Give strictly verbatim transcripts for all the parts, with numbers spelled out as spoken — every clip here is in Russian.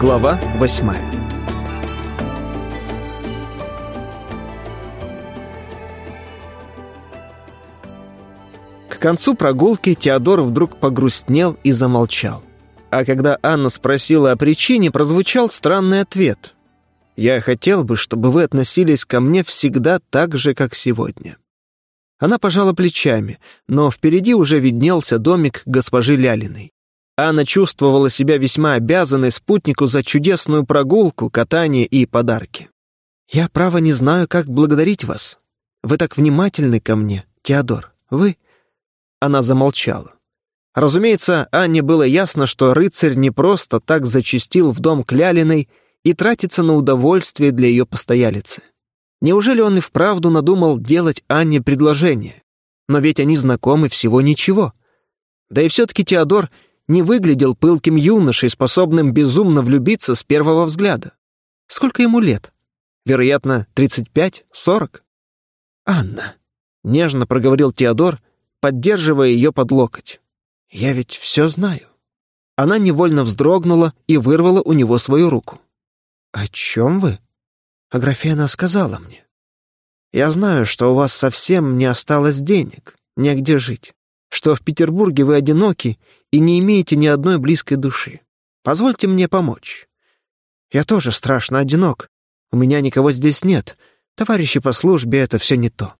Глава восьмая. К концу прогулки Теодор вдруг погрустнел и замолчал. А когда Анна спросила о причине, прозвучал странный ответ. «Я хотел бы, чтобы вы относились ко мне всегда так же, как сегодня». Она пожала плечами, но впереди уже виднелся домик госпожи Лялиной. Анна чувствовала себя весьма обязанной спутнику за чудесную прогулку, катание и подарки. «Я, право, не знаю, как благодарить вас. Вы так внимательны ко мне, Теодор. Вы...» Она замолчала. Разумеется, Анне было ясно, что рыцарь не просто так зачастил в дом к Лялиной и тратится на удовольствие для ее постоялицы. Неужели он и вправду надумал делать Анне предложение? Но ведь они знакомы всего ничего. Да и все-таки Теодор не выглядел пылким юношей, способным безумно влюбиться с первого взгляда. Сколько ему лет? Вероятно, тридцать пять, сорок. «Анна», — нежно проговорил Теодор, поддерживая ее под локоть. «Я ведь все знаю». Она невольно вздрогнула и вырвала у него свою руку. «О чем вы?» «Аграфена сказала мне. Я знаю, что у вас совсем не осталось денег, негде жить, что в Петербурге вы одиноки и не имеете ни одной близкой души. Позвольте мне помочь. Я тоже страшно одинок. У меня никого здесь нет. Товарищи по службе — это все не то».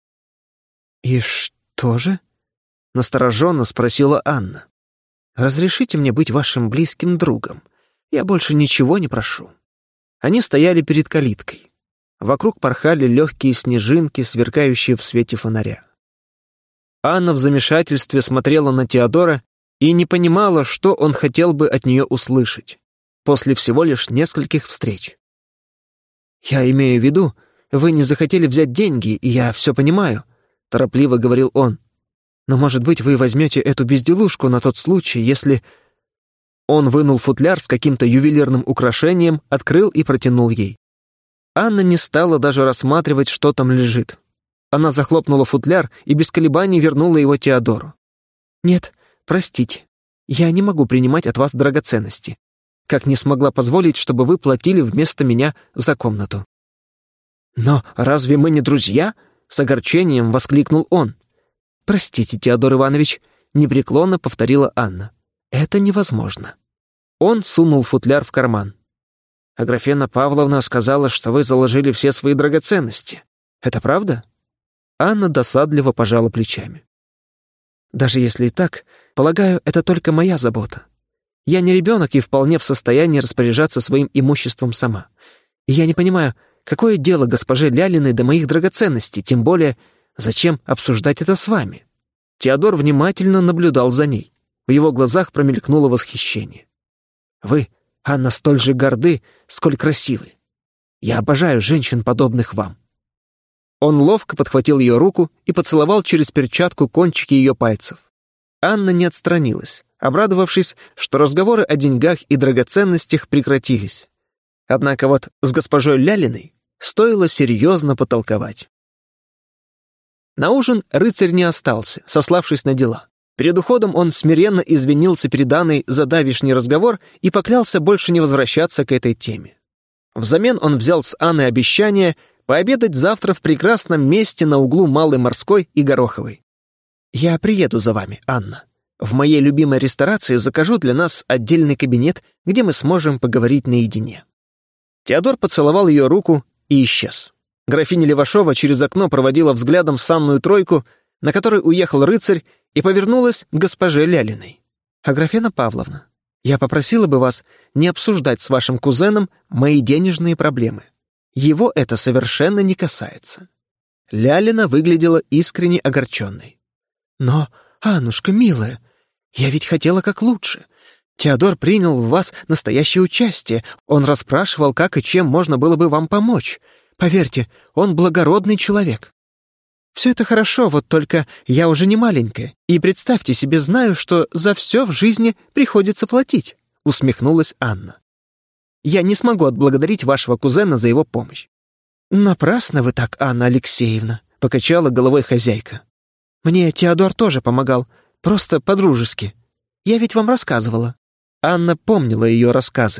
«И что же?» — настороженно спросила Анна. «Разрешите мне быть вашим близким другом. Я больше ничего не прошу». Они стояли перед калиткой. Вокруг порхали легкие снежинки, сверкающие в свете фонаря. Анна в замешательстве смотрела на Теодора и не понимала, что он хотел бы от нее услышать после всего лишь нескольких встреч. «Я имею в виду, вы не захотели взять деньги, и я все понимаю», — торопливо говорил он. «Но, может быть, вы возьмете эту безделушку на тот случай, если...» Он вынул футляр с каким-то ювелирным украшением, открыл и протянул ей. Анна не стала даже рассматривать, что там лежит. Она захлопнула футляр и без колебаний вернула его Теодору. «Нет, простите, я не могу принимать от вас драгоценности, как не смогла позволить, чтобы вы платили вместо меня за комнату». «Но разве мы не друзья?» — с огорчением воскликнул он. «Простите, Теодор Иванович», — непреклонно повторила Анна. «Это невозможно». Он сунул футляр в карман. «Аграфена Павловна сказала, что вы заложили все свои драгоценности. Это правда?» Анна досадливо пожала плечами. «Даже если и так, полагаю, это только моя забота. Я не ребенок и вполне в состоянии распоряжаться своим имуществом сама. И я не понимаю, какое дело госпоже Лялиной до моих драгоценностей, тем более, зачем обсуждать это с вами?» Теодор внимательно наблюдал за ней. В его глазах промелькнуло восхищение. «Вы, Анна, столь же горды, сколь красивы. Я обожаю женщин, подобных вам». Он ловко подхватил ее руку и поцеловал через перчатку кончики ее пальцев. Анна не отстранилась, обрадовавшись, что разговоры о деньгах и драгоценностях прекратились. Однако вот с госпожой Лялиной стоило серьезно потолковать. На ужин рыцарь не остался, сославшись на дела. Перед уходом он смиренно извинился перед Анной за давишний разговор и поклялся больше не возвращаться к этой теме. Взамен он взял с Анной обещание пообедать завтра в прекрасном месте на углу Малой Морской и Гороховой. «Я приеду за вами, Анна. В моей любимой ресторации закажу для нас отдельный кабинет, где мы сможем поговорить наедине». Теодор поцеловал ее руку и исчез. Графиня Левашова через окно проводила взглядом санную тройку, на которой уехал рыцарь, и повернулась к госпоже Лялиной. «Аграфена Павловна, я попросила бы вас не обсуждать с вашим кузеном мои денежные проблемы. Его это совершенно не касается». Лялина выглядела искренне огорченной. «Но, Аннушка, милая, я ведь хотела как лучше. Теодор принял в вас настоящее участие. Он расспрашивал, как и чем можно было бы вам помочь. Поверьте, он благородный человек». «Все это хорошо, вот только я уже не маленькая, и представьте себе, знаю, что за все в жизни приходится платить», — усмехнулась Анна. «Я не смогу отблагодарить вашего кузена за его помощь». «Напрасно вы так, Анна Алексеевна», — покачала головой хозяйка. «Мне Теодор тоже помогал, просто по-дружески. Я ведь вам рассказывала». Анна помнила ее рассказы.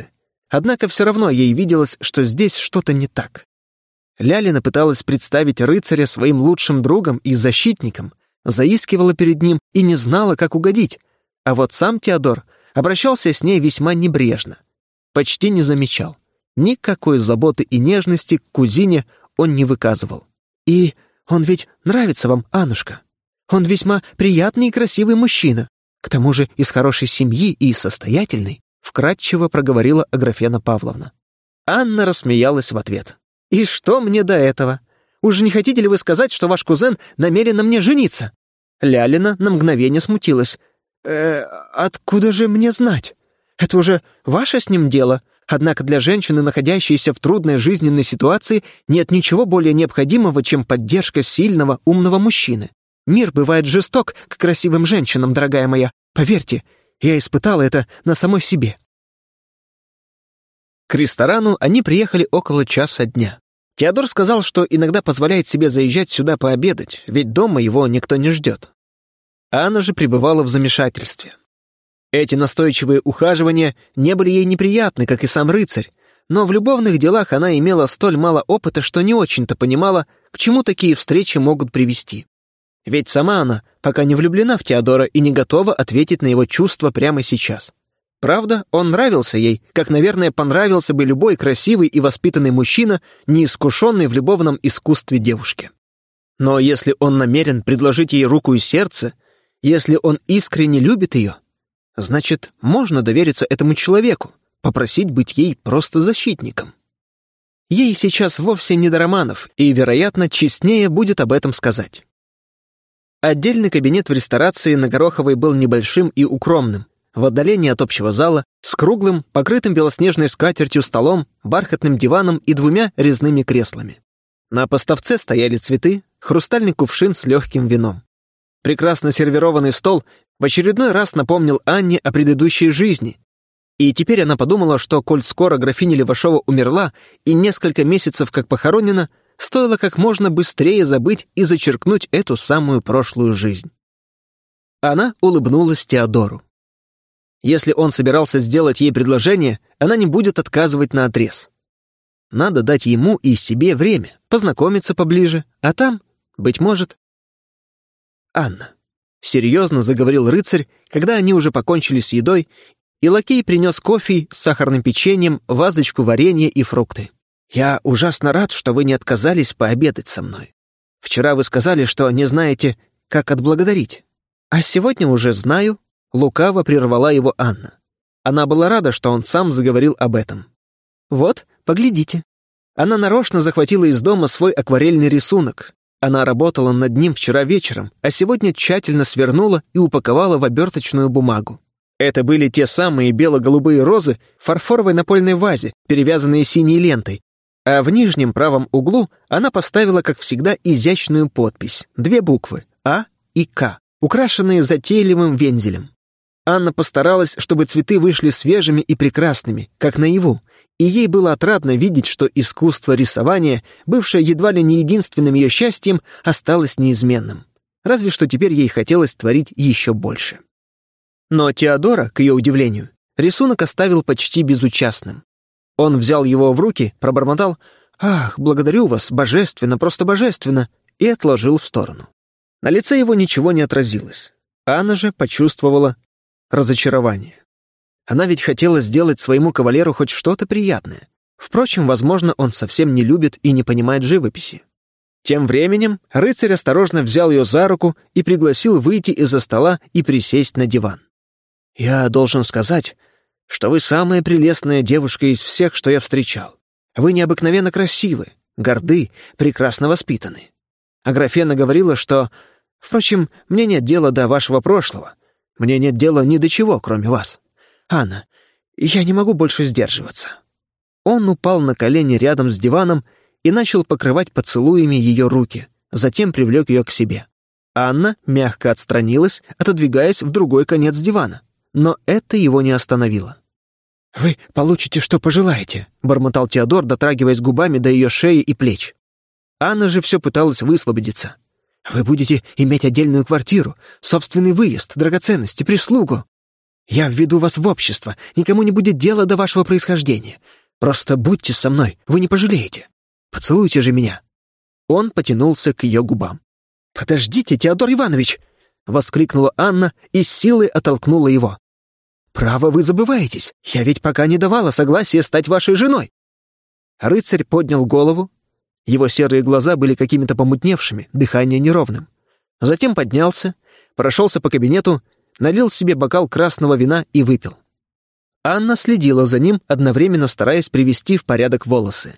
однако все равно ей виделось, что здесь что-то не так. Лялина пыталась представить рыцаря своим лучшим другом и защитником, заискивала перед ним и не знала, как угодить, а вот сам Теодор обращался с ней весьма небрежно, почти не замечал. Никакой заботы и нежности к кузине он не выказывал. «И он ведь нравится вам, Аннушка. Он весьма приятный и красивый мужчина, к тому же из хорошей семьи и состоятельный», вкратчиво проговорила Аграфена Павловна. Анна рассмеялась в ответ. «И что мне до этого? Уж не хотите ли вы сказать, что ваш кузен намерен на мне жениться?» Лялина на мгновение смутилась. «Э, откуда же мне знать? Это уже ваше с ним дело. Однако для женщины, находящейся в трудной жизненной ситуации, нет ничего более необходимого, чем поддержка сильного, умного мужчины. Мир бывает жесток к красивым женщинам, дорогая моя. Поверьте, я испытала это на самой себе». К ресторану они приехали около часа дня. Теодор сказал, что иногда позволяет себе заезжать сюда пообедать, ведь дома его никто не ждет. Анна же пребывала в замешательстве. Эти настойчивые ухаживания не были ей неприятны, как и сам рыцарь, но в любовных делах она имела столь мало опыта, что не очень-то понимала, к чему такие встречи могут привести. Ведь сама она пока не влюблена в Теодора и не готова ответить на его чувства прямо сейчас. Правда, он нравился ей, как, наверное, понравился бы любой красивый и воспитанный мужчина, неискушенный в любовном искусстве девушке. Но если он намерен предложить ей руку и сердце, если он искренне любит ее, значит, можно довериться этому человеку, попросить быть ей просто защитником. Ей сейчас вовсе не до романов, и, вероятно, честнее будет об этом сказать. Отдельный кабинет в ресторации на Гороховой был небольшим и укромным, в отдалении от общего зала, с круглым, покрытым белоснежной скатертью столом, бархатным диваном и двумя резными креслами. На поставце стояли цветы, хрустальный кувшин с легким вином. Прекрасно сервированный стол в очередной раз напомнил Анне о предыдущей жизни, и теперь она подумала, что, коль скоро графиня Левашова умерла и несколько месяцев как похоронена, стоило как можно быстрее забыть и зачеркнуть эту самую прошлую жизнь. Она улыбнулась Теодору. Если он собирался сделать ей предложение, она не будет отказывать наотрез. Надо дать ему и себе время, познакомиться поближе, а там, быть может... «Анна», — серьезно заговорил рыцарь, когда они уже покончили с едой, и лакей принес кофе с сахарным печеньем, вазочку варенья и фрукты. «Я ужасно рад, что вы не отказались пообедать со мной. Вчера вы сказали, что не знаете, как отблагодарить. А сегодня уже знаю», — лукаво прервала его Анна. Она была рада, что он сам заговорил об этом. «Вот, поглядите». Она нарочно захватила из дома свой акварельный рисунок. Она работала над ним вчера вечером, а сегодня тщательно свернула и упаковала в оберточную бумагу. Это были те самые бело-голубые розы в фарфоровой напольной вазе, перевязанные синей лентой, а в нижнем правом углу она поставила, как всегда, изящную подпись, две буквы «А» и «К», украшенные затейливым вензелем. Анна постаралась, чтобы цветы вышли свежими и прекрасными, как наяву, и ей было отрадно видеть, что искусство рисования, бывшее едва ли не единственным ее счастьем, осталось неизменным. Разве что теперь ей хотелось творить еще больше. Но Теодора, к ее удивлению, рисунок оставил почти безучастным. Он взял его в руки, пробормотал «Ах, благодарю вас, божественно, просто божественно», и отложил в сторону. На лице его ничего не отразилось. Анна же почувствовала разочарование. Она ведь хотела сделать своему кавалеру хоть что-то приятное. Впрочем, возможно, он совсем не любит и не понимает живописи. Тем временем рыцарь осторожно взял ее за руку и пригласил выйти из-за стола и присесть на диван. «Я должен сказать, что вы самая прелестная девушка из всех, что я встречал. Вы необыкновенно красивы, горды, прекрасно воспитаны. Аграфена говорила, что... Впрочем, мне нет дела до вашего прошлого. Мне нет дела ни до чего, кроме вас. Анна, я не могу больше сдерживаться». Он упал на колени рядом с диваном и начал покрывать поцелуями ее руки, затем привлек ее к себе. Анна мягко отстранилась, отодвигаясь в другой конец дивана, но это его не остановило. «Вы получите, что пожелаете», — бормотал Теодор, дотрагиваясь губами до ее шеи и плеч. Анна же все пыталась высвободиться. «Вы будете иметь отдельную квартиру, собственный выезд, драгоценности, прислугу». Я введу вас в общество, никому не будет дела до вашего происхождения. Просто будьте со мной, вы не пожалеете. Поцелуйте же меня». Он потянулся к ее губам. «Подождите, Теодор Иванович!» — воскликнула Анна и с силой оттолкнула его. «Право, вы забываетесь. Я ведь пока не давала согласия стать вашей женой». Рыцарь поднял голову. Его серые глаза были какими-то помутневшими, дыхание неровным. Затем поднялся, прошелся по кабинету, налил себе бокал красного вина и выпил. Анна следила за ним, одновременно стараясь привести в порядок волосы.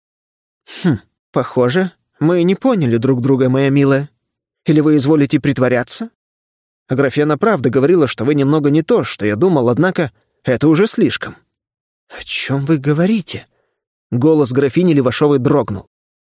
«Хм, похоже, мы не поняли друг друга, моя милая. Или вы изволите притворяться? Аграфена правда говорила, что вы немного не то, что я думал, однако это уже слишком». «О чем вы говорите?» Голос графини Левашовой дрогнул.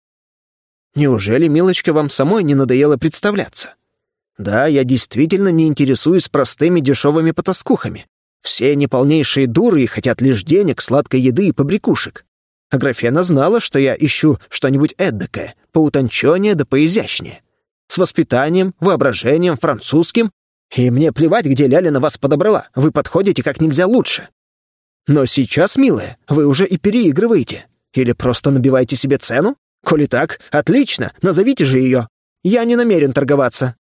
«Неужели, милочка, вам самой не надоело представляться? Да, я действительно не интересуюсь простыми дешевыми потаскухами. Все они полнейшие дуры и хотят лишь денег, сладкой еды и побрякушек. Аграфена знала, что я ищу что-нибудь эдакое, поутонченнее да поизящнее. С воспитанием, воображением, французским. И мне плевать, где Лялина вас подобрала, вы подходите как нельзя лучше. Но сейчас, милая, вы уже и переигрываете. Или просто набиваете себе цену? Коли так, отлично, назовите же ее. Я не намерен торговаться».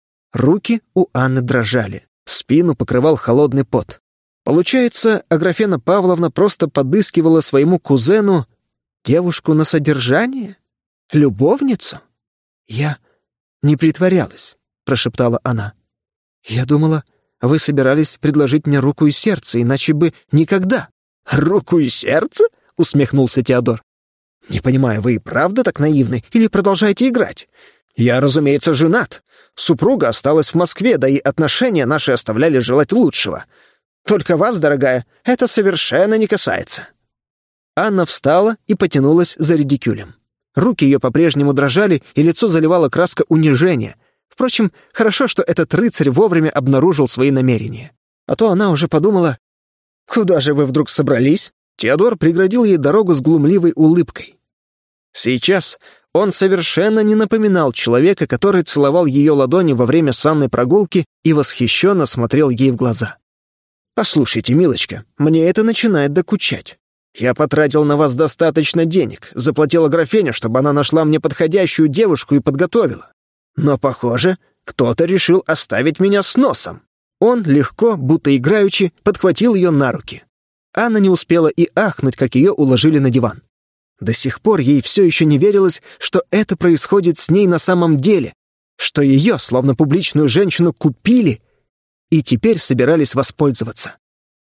Руки у Анны дрожали, спину покрывал холодный пот. Получается, Аграфена Павловна просто подыскивала своему кузену девушку на содержание? Любовницу? «Я не притворялась», — прошептала она. «Я думала, вы собирались предложить мне руку и сердце, иначе бы никогда». «Руку и сердце?» — усмехнулся Теодор. «Не понимаю, вы и правда так наивны или продолжаете играть? Я, разумеется, женат. Супруга осталась в Москве, да и отношения наши оставляли желать лучшего. Только вас, дорогая, это совершенно не касается». Анна встала и потянулась за редикюлем. Руки ее по-прежнему дрожали, и лицо заливала краска унижения. Впрочем, хорошо, что этот рыцарь вовремя обнаружил свои намерения. А то она уже подумала: «Куда же вы вдруг собрались?» Теодор преградил ей дорогу с глумливой улыбкой. Сейчас он совершенно не напоминал человека, который целовал ее ладони во время санной прогулки и восхищенно смотрел ей в глаза. «Послушайте, милочка, мне это начинает докучать. Я потратил на вас достаточно денег, заплатил Аграфене, чтобы она нашла мне подходящую девушку и подготовила. Но, похоже, кто-то решил оставить меня с носом». Он легко, будто играючи, подхватил ее на руки. Анна не успела и ахнуть, как ее уложили на диван. До сих пор ей все еще не верилось, что это происходит с ней на самом деле, что ее, словно публичную женщину, купили и теперь собирались воспользоваться.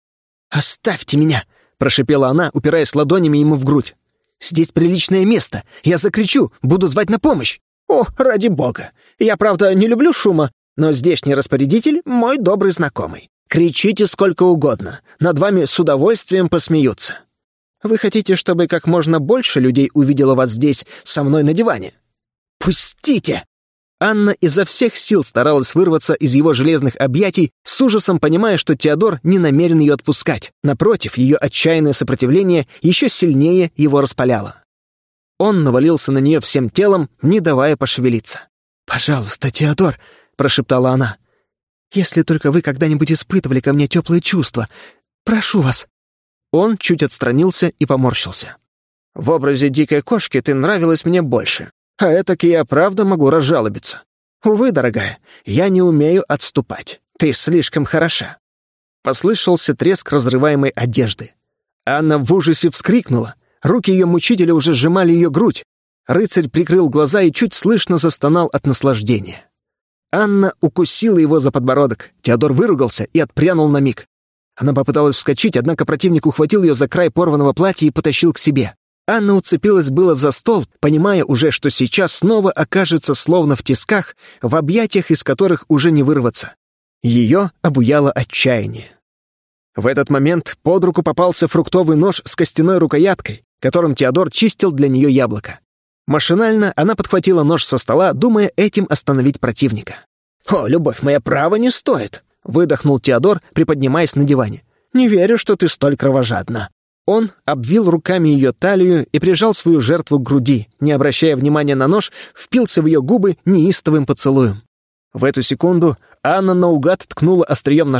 «Оставьте меня!» — прошипела она, упираясь ладонями ему в грудь. «Здесь приличное место. Я закричу, буду звать на помощь». «О, ради бога! Я, правда, не люблю шума, но здешний распорядитель — мой добрый знакомый. Кричите сколько угодно, над вами с удовольствием посмеются. Вы хотите, чтобы как можно больше людей увидело вас здесь, со мной на диване? Пустите!» Анна изо всех сил старалась вырваться из его железных объятий, с ужасом понимая, что Теодор не намерен ее отпускать. Напротив, ее отчаянное сопротивление еще сильнее его распаляло. Он навалился на нее всем телом, не давая пошевелиться. «Пожалуйста, Теодор», — прошептала она, — «если только вы когда-нибудь испытывали ко мне теплые чувства, прошу вас». Он чуть отстранился и поморщился. «В образе дикой кошки ты нравилась мне больше, а этак я правда могу разжалобиться. Увы, дорогая, я не умею отступать. Ты слишком хороша». Послышался треск разрываемой одежды. Анна в ужасе вскрикнула. Руки ее мучителя уже сжимали ее грудь. Рыцарь прикрыл глаза и чуть слышно застонал от наслаждения. Анна укусила его за подбородок. Теодор выругался и отпрянул на миг. Она попыталась вскочить, однако противник ухватил ее за край порванного платья и потащил к себе. Анна уцепилась было за стол, понимая уже, что сейчас снова окажется словно в тисках, в объятиях, из которых уже не вырваться. Ее обуяло отчаяние. В этот момент под руку попался фруктовый нож с костяной рукояткой, которым Теодор чистил для нее яблоко. Машинально она подхватила нож со стола, думая этим остановить противника. «О, любовь моя, права не стоит!» — выдохнул Теодор, приподнимаясь на диване. «Не верю, что ты столь кровожадна». Он обвил руками ее талию и прижал свою жертву к груди, не обращая внимания на нож, впился в ее губы неистовым поцелуем. В эту секунду Анна наугад ткнула острием ножа.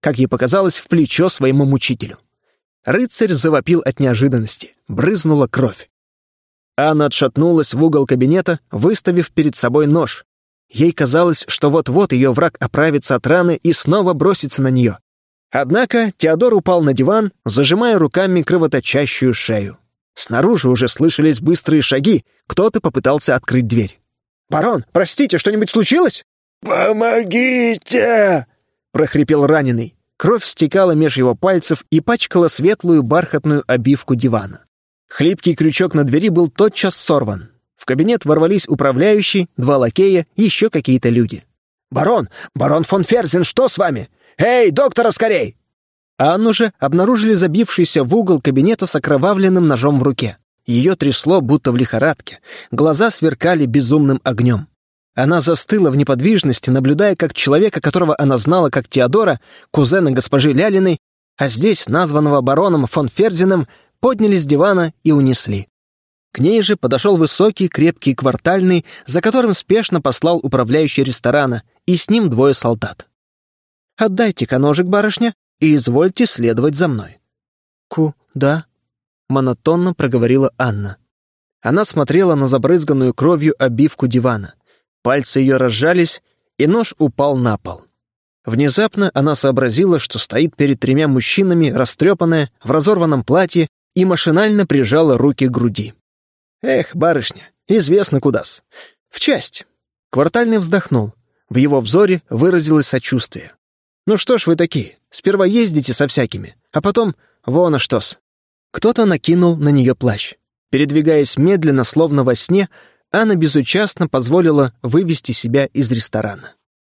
как ей показалось, в плечо своему мучителю. Рыцарь завопил от неожиданности. Брызнула кровь. Анна отшатнулась в угол кабинета, выставив перед собой нож. Ей казалось, что вот-вот ее враг оправится от раны и снова бросится на нее. Однако Теодор упал на диван, зажимая руками кровоточащую шею. Снаружи уже слышались быстрые шаги, кто-то попытался открыть дверь. «Барон, простите, что-нибудь случилось?» «Помогите!» — прохрипел раненый. Кровь стекала меж его пальцев и пачкала светлую бархатную обивку дивана. Хлипкий крючок на двери был тотчас сорван. В кабинет ворвались управляющий, два лакея, еще какие-то люди. «Барон! Барон фон Ферзен, что с вами? Эй, доктора, скорей!» Анну же обнаружили забившейся в угол кабинета с окровавленным ножом в руке. Ее трясло, будто в лихорадке. Глаза сверкали безумным огнем. Она застыла в неподвижности, наблюдая, как человека, которого она знала как Теодора, кузена госпожи Лялиной, а здесь, названного бароном фон Ферзеном, подняли с дивана и унесли. К ней же подошел высокий, крепкий квартальный, за которым спешно послал управляющий ресторана, и с ним двое солдат. «Отдайте-ка ножик, барышня, и извольте следовать за мной». «Куда?» — монотонно проговорила Анна. Она смотрела на забрызганную кровью обивку дивана. Пальцы ее разжались, и нож упал на пол. Внезапно она сообразила, что стоит перед тремя мужчинами, растрепанная, в разорванном платье, и машинально прижала руки к груди. «Эх, барышня, известно куда-с. В часть». Квартальный вздохнул. В его взоре выразилось сочувствие. «Ну что ж вы такие, сперва ездите со всякими, а потом вон а что-с». Кто-то накинул на нее плащ. Передвигаясь медленно, словно во сне, Анна безучастно позволила вывести себя из ресторана.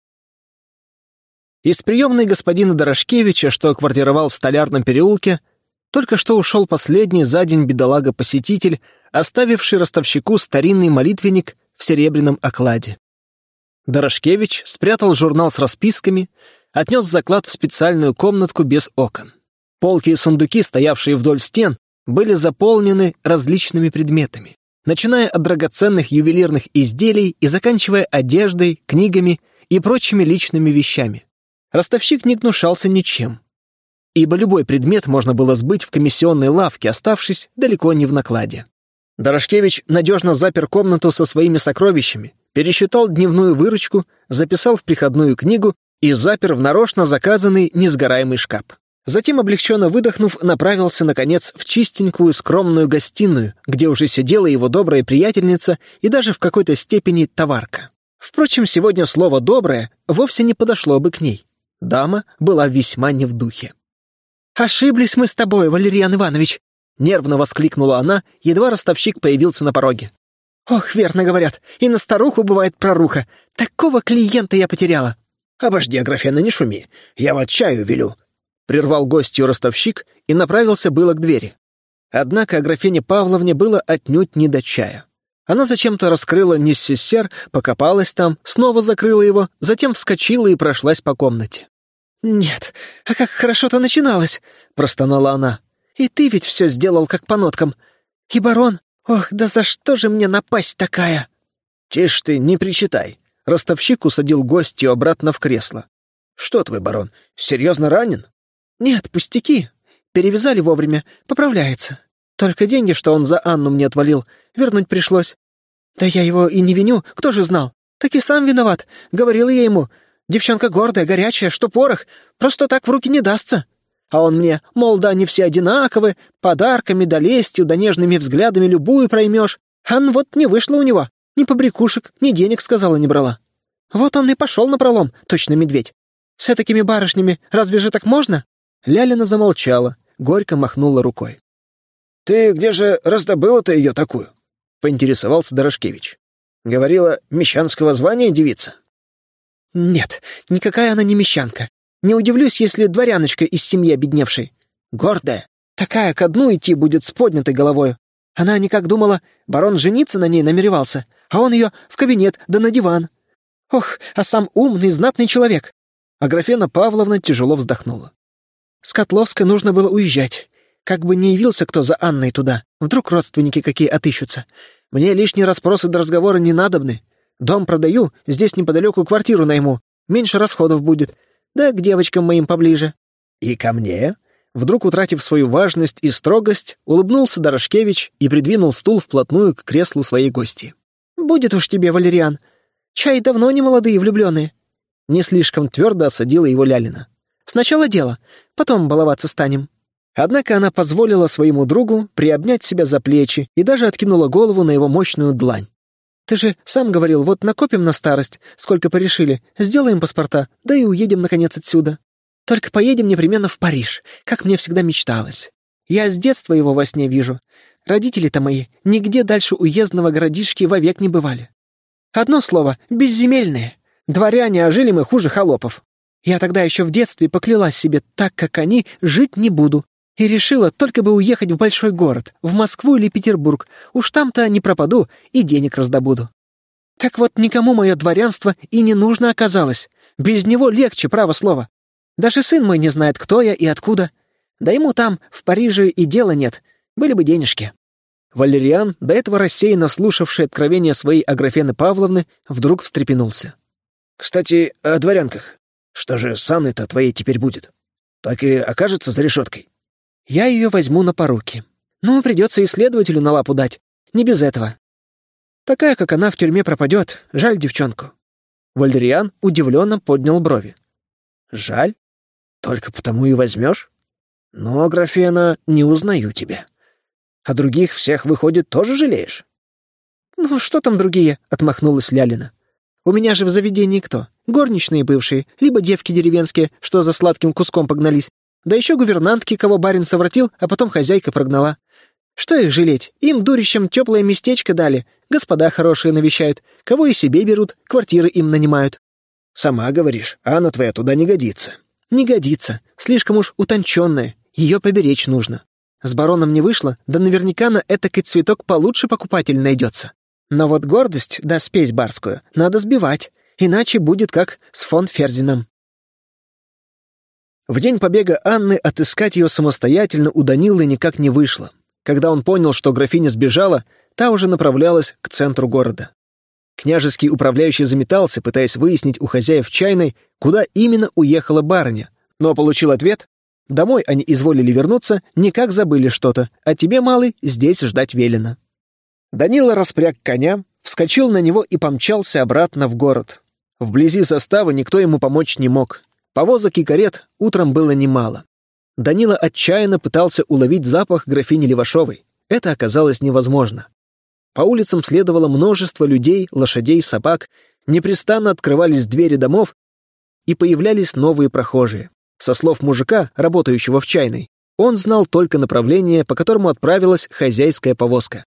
Из приемной господина Дорошкевича, что квартировал в Столярном переулке, только что ушел последний за день бедолага-посетитель, оставивший ростовщику старинный молитвенник в серебряном окладе. Дорошкевич спрятал журнал с расписками, отнес заклад в специальную комнатку без окон. Полки и сундуки, стоявшие вдоль стен, были заполнены различными предметами, начиная от драгоценных ювелирных изделий и заканчивая одеждой, книгами и прочими личными вещами. Ростовщик не гнушался ничем, ибо любой предмет можно было сбыть в комиссионной лавке, оставшись далеко не в накладе. Дорошкевич надежно запер комнату со своими сокровищами, пересчитал дневную выручку, записал в приходную книгу и запер в нарочно заказанный несгораемый шкаф. Затем, облегченно выдохнув, направился, наконец, в чистенькую скромную гостиную, где уже сидела его добрая приятельница и даже в какой-то степени товарка. Впрочем, сегодня слово «доброе» вовсе не подошло бы к ней. Дама была весьма не в духе. «Ошиблись мы с тобой, Валериан Иванович!» — нервно воскликнула она, едва ростовщик появился на пороге. «Ох, верно говорят, и на старуху бывает проруха. Такого клиента я потеряла!» «Обожди, Аграфена, не шуми, я вот чаю велю!» Прервал гостью ростовщик и направился было к двери. Однако Аграфене Павловне было отнюдь не до чая. Она зачем-то раскрыла несессер, покопалась там, снова закрыла его, затем вскочила и прошлась по комнате. «Нет, а как хорошо-то начиналось!» — простонала она. «И ты ведь все сделал как по ноткам. И барон, ох, да за что же мне напасть такая?» «Тише ты, не причитай!» Ростовщик усадил гостью обратно в кресло. «Что твой барон, серьезно ранен?» «Нет, пустяки. Перевязали вовремя, поправляется. Только деньги, что он за Анну мне отвалил, вернуть пришлось. Да я его и не виню, кто же знал? Так и сам виноват. Говорила я ему, девчонка гордая, горячая, что порох, просто так в руки не дастся. А он мне, мол, да они все одинаковы, подарками, да лестью, да нежными взглядами любую проймешь. Ан вот не вышло у него, ни побрякушек, ни денег, сказала, не брала. Вот он и пошел напролом, точно медведь. С такими барышнями разве же так можно?» Лялина замолчала, горько махнула рукой. «Ты где же раздобыла-то ее такую?» — поинтересовался Дорошкевич. «Говорила, мещанского звания девица?» «Нет, никакая она не мещанка. Не удивлюсь, если дворяночка из семьи обедневшей. Гордая. Такая ко дну идти будет с поднятой головою. Она никак думала, барон жениться на ней намеревался, а он ее в кабинет да на диван. Ох, а сам умный, знатный человек». Аграфена Павловна тяжело вздохнула. «С Котловской нужно было уезжать. Как бы не явился кто за Анной туда, вдруг родственники какие отыщутся. Мне лишние расспросы до разговора не надобны. Дом продаю, здесь неподалеку квартиру найму, меньше расходов будет. Да к девочкам моим поближе. «И ко мне?» Вдруг, утратив свою важность и строгость, улыбнулся Дорошкевич и придвинул стул вплотную к креслу своей гости. «Будет уж тебе, Валериан. Чай давно не молодые влюбленные». Не слишком твердо осадила его Лялина. «Сначала дело, потом баловаться станем». Однако она позволила своему другу приобнять себя за плечи и даже откинула голову на его мощную длань. «Ты же сам говорил, вот накопим на старость, сколько порешили, сделаем паспорта, да и уедем, наконец, отсюда. Только поедем непременно в Париж, как мне всегда мечталось. Я с детства его во сне вижу. Родители-то мои нигде дальше уездного городишки вовек не бывали. Одно слово — безземельные. Дворяне, а жили мы хуже холопов. Я тогда еще в детстве поклялась себе, так как они, жить не буду. И решила только бы уехать в большой город, в Москву или Петербург. Уж там-то не пропаду и денег раздобуду. Так вот, никому мое дворянство и не нужно оказалось. Без него легче, право слово. Даже сын мой не знает, кто я и откуда. Да ему там, в Париже, и дела нет. Были бы денежки». Валериан, до этого рассеянно слушавший откровения своей Аграфены Павловны, вдруг встрепенулся. «Кстати, о дворянках. Что же с Анной-то твоей теперь будет? Так и окажется за решеткой?» «Я ее возьму на поруки. Ну, придется и следователю на лапу дать. Не без этого. Такая, как она, в тюрьме пропадет. Жаль девчонку». Валериан удивленно поднял брови. «Жаль? Только потому и возьмешь? Но, Аграфена, не узнаю тебя. А других всех, выходит, тоже жалеешь?» «Ну, что там другие?» — отмахнулась Лялина. «У меня же в заведении кто? Горничные бывшие, либо девки деревенские, что за сладким куском погнались, да еще гувернантки, кого барин совратил, а потом хозяйка прогнала. Что их жалеть? Им, дурищам, теплое местечко дали, господа хорошие навещают, кого и себе берут, квартиры им нанимают». «Сама говоришь, Анна твоя туда не годится». «Не годится, слишком уж утонченная, ее поберечь нужно. С бароном не вышло, да наверняка на этакий цветок получше покупатель найдется. Но вот гордость, да спесь барскую, надо сбивать, иначе будет как с фон Ферзином». В день побега Анны отыскать ее самостоятельно у Данилы никак не вышло. Когда он понял, что графиня сбежала, та уже направлялась к центру города. Княжеский управляющий заметался, пытаясь выяснить у хозяев чайной, куда именно уехала барыня, но получил ответ: домой они изволили вернуться, никак забыли что-то, а тебе, малый, здесь ждать велено. Данила распряг коня, вскочил на него и помчался обратно в город. Вблизи заставы никто ему помочь не мог. Повозок и карет утром было немало. Данила отчаянно пытался уловить запах графини Левашовой. Это оказалось невозможно. По улицам следовало множество людей, лошадей, собак, непрестанно открывались двери домов, и появлялись новые прохожие. Со слов мужика, работающего в чайной, он знал только направление, по которому отправилась хозяйская повозка.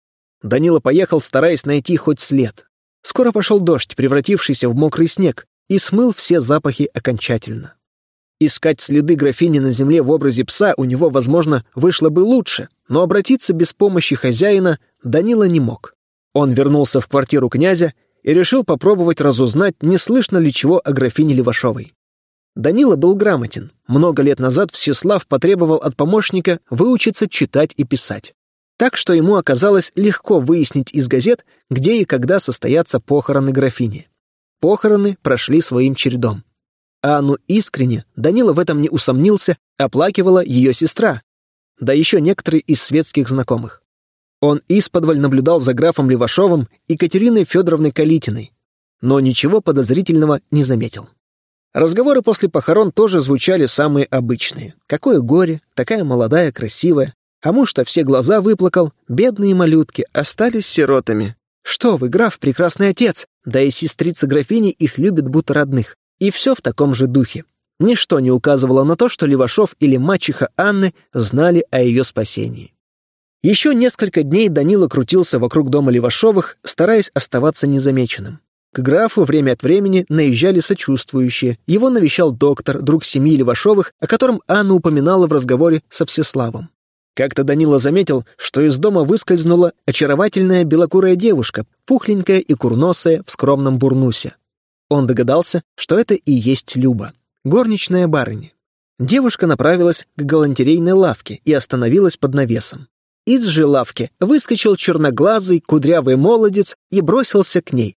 Данила поехал, стараясь найти хоть след. Скоро пошел дождь, превратившийся в мокрый снег, и смыл все запахи окончательно. Искать следы графини на земле в образе пса у него, возможно, вышло бы лучше, но обратиться без помощи хозяина Данила не мог. Он вернулся в квартиру князя и решил попробовать разузнать, не слышно ли чего о графине Левашовой. Данила был грамотен. Много лет назад Всеслав потребовал от помощника выучиться читать и писать. Так что ему оказалось легко выяснить из газет, где и когда состоятся похороны графини. Похороны прошли своим чередом. А Анну искренне, Данила в этом не усомнился, оплакивала ее сестра, да еще некоторые из светских знакомых. Он исподволь наблюдал за графом Левашовым и Катериной Федоровной Калитиной, но ничего подозрительного не заметил. Разговоры после похорон тоже звучали самые обычные. Какое горе, такая молодая, красивая, а муж-то все глаза выплакал, бедные малютки остались сиротами. Что вы, граф, прекрасный отец, да и сестрица графини их любит будто родных. И все в таком же духе. Ничто не указывало на то, что Левашов или мачеха Анны знали о ее спасении. Еще несколько дней Данила крутился вокруг дома Левашовых, стараясь оставаться незамеченным. К графу время от времени наезжали сочувствующие. Его навещал доктор, друг семьи Левашовых, о котором Анна упоминала в разговоре со Всеславом. Как-то Данила заметил, что из дома выскользнула очаровательная белокурая девушка, пухленькая и курносая в скромном бурнусе. Он догадался, что это и есть Люба, горничная барыня. Девушка направилась к галантерейной лавке и остановилась под навесом. Из же лавки выскочил черноглазый, кудрявый молодец и бросился к ней.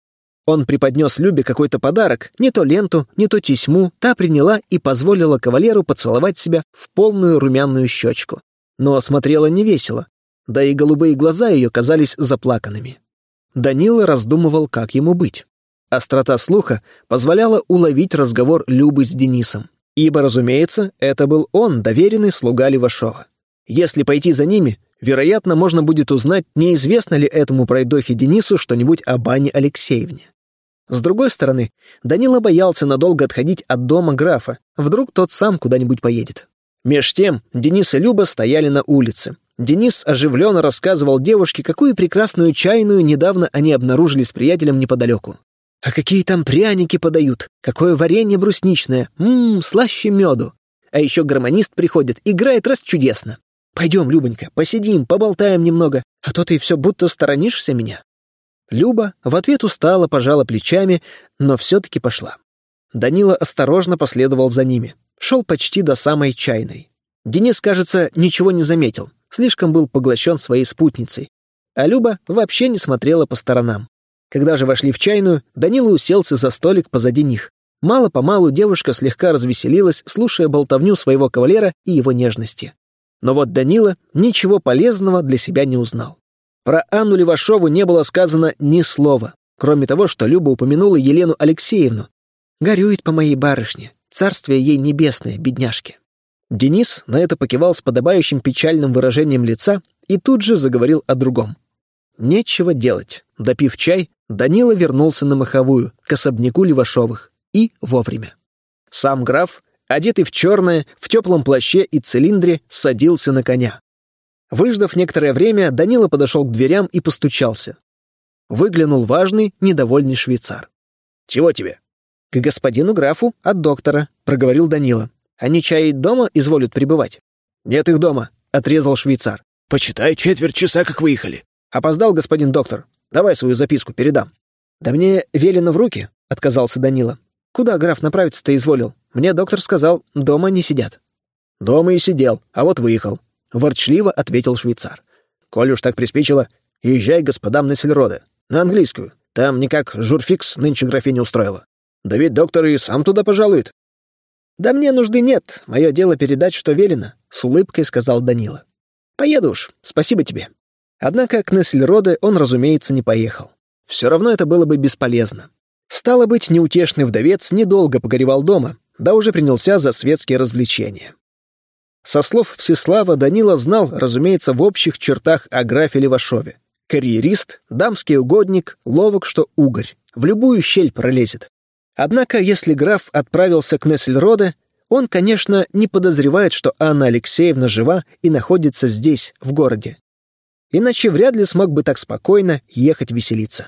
Он преподнес Любе какой-то подарок, не то ленту, не то тесьму, та приняла и позволила кавалеру поцеловать себя в полную румяную щечку. Но смотрела невесело, да и голубые глаза ее казались заплаканными. Данила раздумывал, как ему быть. Острота слуха позволяла уловить разговор Любы с Денисом, ибо, разумеется, это был он, доверенный слуга Левашова. Если пойти за ними, вероятно, можно будет узнать, неизвестно ли этому пройдохе Денису что-нибудь об Анне Алексеевне. С другой стороны, Данила боялся надолго отходить от дома графа, вдруг тот сам куда-нибудь поедет. Меж тем Денис и Люба стояли на улице. Денис оживленно рассказывал девушке, какую прекрасную чайную недавно они обнаружили с приятелем неподалеку. А какие там пряники подают, какое варенье брусничное, ммм, слаще меду. А еще гармонист приходит, играет раз чудесно. Пойдем, Любонька, посидим, поболтаем немного, а то ты все будто сторонишься меня. Люба в ответ устало пожала плечами, но все-таки пошла. Данила осторожно последовал за ними. Шел почти до самой чайной. Денис, кажется, ничего не заметил, слишком был поглощен своей спутницей. А Люба вообще не смотрела по сторонам. Когда же вошли в чайную, Данила уселся за столик позади них. Мало-помалу девушка слегка развеселилась, слушая болтовню своего кавалера и его нежности. Но вот Данила ничего полезного для себя не узнал. Про Анну Левашову не было сказано ни слова, кроме того, что Люба упомянула Елену Алексеевну. «Горюет по моей барышне, царствие ей небесное, бедняжке». Денис на это покивал с подобающим печальным выражением лица и тут же заговорил о другом. Нечего делать. Допив чай, Данила вернулся на Маховую, к особняку Левашовых, и вовремя. Сам граф, одетый в черное, в теплом плаще и цилиндре, садился на коня. Выждав некоторое время, Данила подошел к дверям и постучался. Выглянул важный, недовольный швейцар. «Чего тебе?» «К господину графу от доктора», — проговорил Данила. «Они чай дома изволят пребывать?» «Нет их дома», — отрезал швейцар. «Почитай, четверть часа, как выехали». «Опоздал господин доктор. Давай свою записку передам». «Да мне велено в руки», — отказался Данила. «Куда граф направиться-то изволил? Мне доктор сказал, дома не сидят». «Дома и сидел, а вот выехал», — ворчливо ответил швейцар. «Коль уж так приспичило, езжай к господам Нессельроде, на английскую. Там никак журфикс нынче графиня устроила. Да ведь доктор и сам туда пожалует». «Да мне нужды нет, мое дело передать, что велено», — с улыбкой сказал Данила. «Поеду уж, спасибо тебе». Однако к Нессельроде он, разумеется, не поехал. Все равно это было бы бесполезно. Стало быть, неутешный вдовец недолго погоревал дома, да уже принялся за светские развлечения. Со слов Всеслава Данила знал, разумеется, в общих чертах о графе Левашове. Карьерист, дамский угодник, ловок, что угорь, в любую щель пролезет. Однако, если граф отправился к Нессельроде, он, конечно, не подозревает, что Анна Алексеевна жива и находится здесь, в городе. Иначе вряд ли смог бы так спокойно ехать веселиться.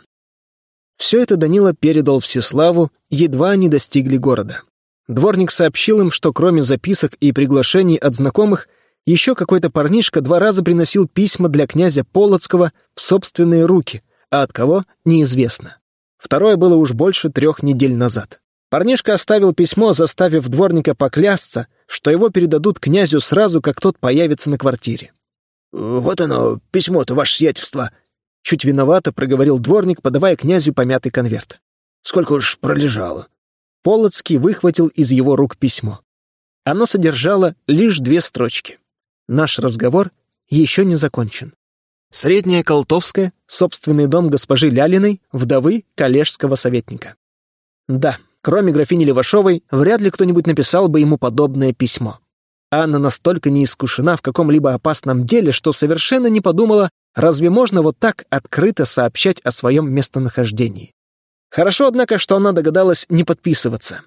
Все это Данила передал Всеславу, едва они достигли города. Дворник сообщил им, что кроме записок и приглашений от знакомых, еще какой-то парнишка два раза приносил письма для князя Полоцкого в собственные руки, а от кого — неизвестно. Второе было уж больше трех недель назад. Парнишка оставил письмо, заставив дворника поклясться, что его передадут князю сразу, как тот появится на квартире. «Вот оно, письмо-то, ваше сиятельство!» Чуть виновато проговорил дворник, подавая князю помятый конверт. «Сколько уж пролежало!» Полоцкий выхватил из его рук письмо. Оно содержало лишь две строчки. «Наш разговор еще не закончен. Средняя Колтовская, собственный дом госпожи Лялиной, вдовы коллежского советника». Да, кроме графини Левашовой, вряд ли кто-нибудь написал бы ему подобное письмо. Анна настолько не искушена в каком-либо опасном деле, что совершенно не подумала, разве можно вот так открыто сообщать о своем местонахождении. Хорошо, однако, что она догадалась не подписываться.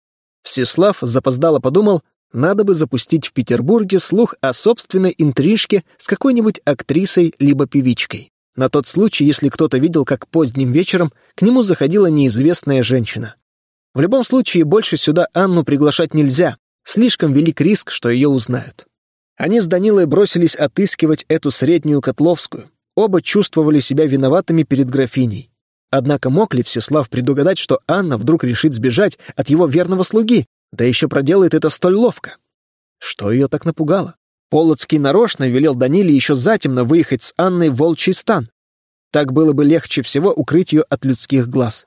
Всеслав запоздало подумал, надо бы запустить в Петербурге слух о собственной интрижке с какой-нибудь актрисой либо певичкой. На тот случай, если кто-то видел, как поздним вечером к нему заходила неизвестная женщина. В любом случае, больше сюда Анну приглашать нельзя. Слишком велик риск, что ее узнают. Они с Данилой бросились отыскивать эту среднюю Котловскую. Оба чувствовали себя виноватыми перед графиней. Однако мог ли Всеслав предугадать, что Анна вдруг решит сбежать от его верного слуги, да еще проделает это столь ловко? Что ее так напугало? Полоцкий нарочно велел Даниле еще затемно выехать с Анной в Волчий стан. Так было бы легче всего укрыть ее от людских глаз.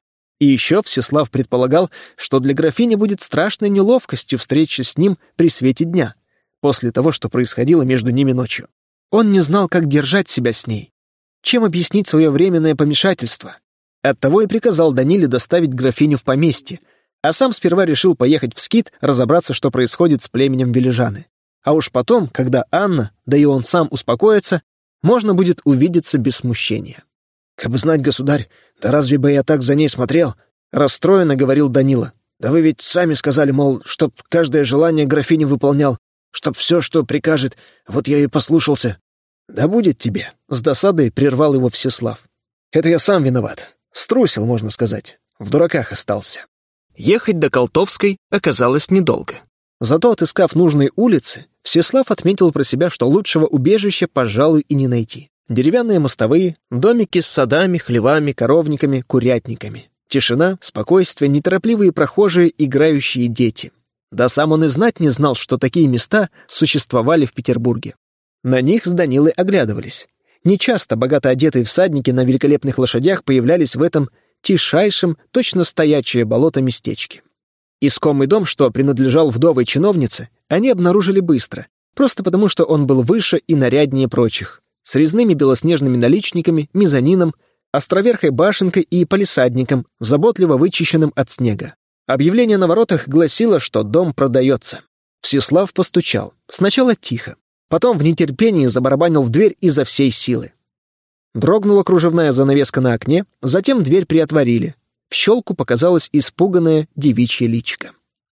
И еще Всеслав предполагал, что для графини будет страшной неловкостью встреча с ним при свете дня, после того, что происходило между ними ночью. Он не знал, как держать себя с ней, чем объяснить свое временное помешательство. Оттого и приказал Даниле доставить графиню в поместье, а сам сперва решил поехать в Скит, разобраться, что происходит с племенем Вележаны. А уж потом, когда Анна, да и он сам успокоится, можно будет увидеться без смущения. «Кабы знать, государь, да разве бы я так за ней смотрел?» — расстроенно говорил Данила. «Да вы ведь сами сказали, мол, чтоб каждое желание графини выполнял, чтоб все, что прикажет, вот я и послушался». «Да будет тебе», — с досадой прервал его Всеслав. «Это я сам виноват. Струсил, можно сказать. В дураках остался». Ехать до Колтовской оказалось недолго. Зато, отыскав нужные улицы, Всеслав отметил про себя, что лучшего убежища, пожалуй, и не найти. Деревянные мостовые, домики с садами, хлевами, коровниками, курятниками. Тишина, спокойствие, неторопливые прохожие, играющие дети. Да сам он и знать не знал, что такие места существовали в Петербурге. На них с Данилой оглядывались. Нечасто богато одетые всадники на великолепных лошадях появлялись в этом тишайшем, точно стоячее болото местечке. Искомый дом, что принадлежал вдовой чиновнице, они обнаружили быстро, просто потому что он был выше и наряднее прочих, с резными белоснежными наличниками, мезонином, островерхой башенкой и палисадником, заботливо вычищенным от снега. Объявление на воротах гласило, что дом продается. Всеслав постучал, сначала тихо, потом в нетерпении забарабанил в дверь изо всей силы. Дрогнула кружевная занавеска на окне, затем дверь приотворили. В щелку показалось испуганное девичье личико.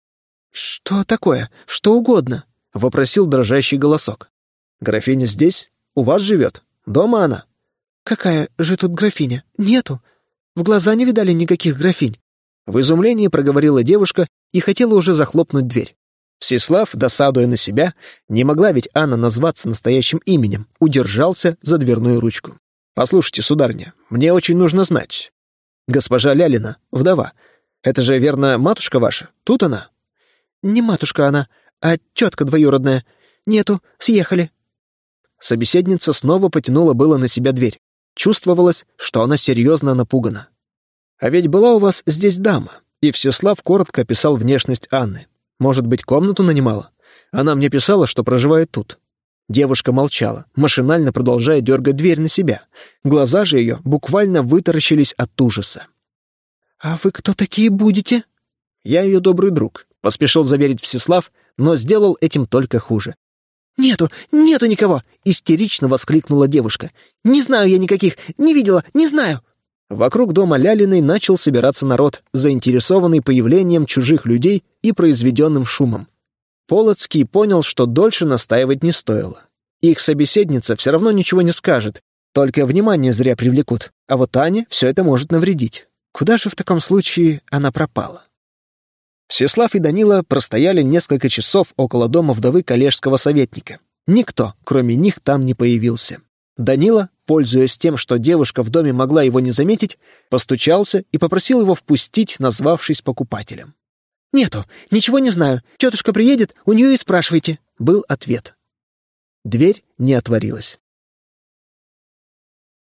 «Что такое? Что угодно?» — вопросил дрожащий голосок. «Графиня здесь? У вас живет? Дома она?» «Какая же тут графиня? Нету. В глаза не видали никаких графинь». В изумлении проговорила девушка и хотела уже захлопнуть дверь. Всеслав, досадуя на себя, не могла ведь Анна назваться настоящим именем, удержался за дверную ручку. «Послушайте, сударыня, мне очень нужно знать. Госпожа Лялина, вдова, это же, верно, матушка ваша? Тут она?» «Не матушка она, а тетка двоюродная. Нету, съехали». Собеседница снова потянула было на себя дверь. Чувствовалось, что она серьезно напугана. «А ведь была у вас здесь дама», и Всеслав коротко описал внешность Анны. «Может быть, комнату нанимала? Она мне писала, что проживает тут». Девушка молчала, машинально продолжая дергать дверь на себя. Глаза же ее буквально вытаращились от ужаса. «А вы кто такие будете?» «Я ее добрый друг», — поспешил заверить Всеслав, но сделал этим только хуже. «Нету, нету никого!» — истерично воскликнула девушка. «Не знаю я никаких, не видела, не знаю!» Вокруг дома Лялиной начал собираться народ, заинтересованный появлением чужих людей и произведенным шумом. Полоцкий понял, что дольше настаивать не стоило. Их собеседница все равно ничего не скажет, только внимание зря привлекут, а вот Ане все это может навредить. Куда же в таком случае она пропала? Всеслав и Данила простояли несколько часов около дома вдовы коллежского советника. Никто, кроме них, там не появился. Данила, пользуясь тем, что девушка в доме могла его не заметить, постучался и попросил его впустить, назвавшись покупателем. «Нету, ничего не знаю. Тетушка приедет, у нее и спрашивайте», — был ответ. Дверь не отворилась.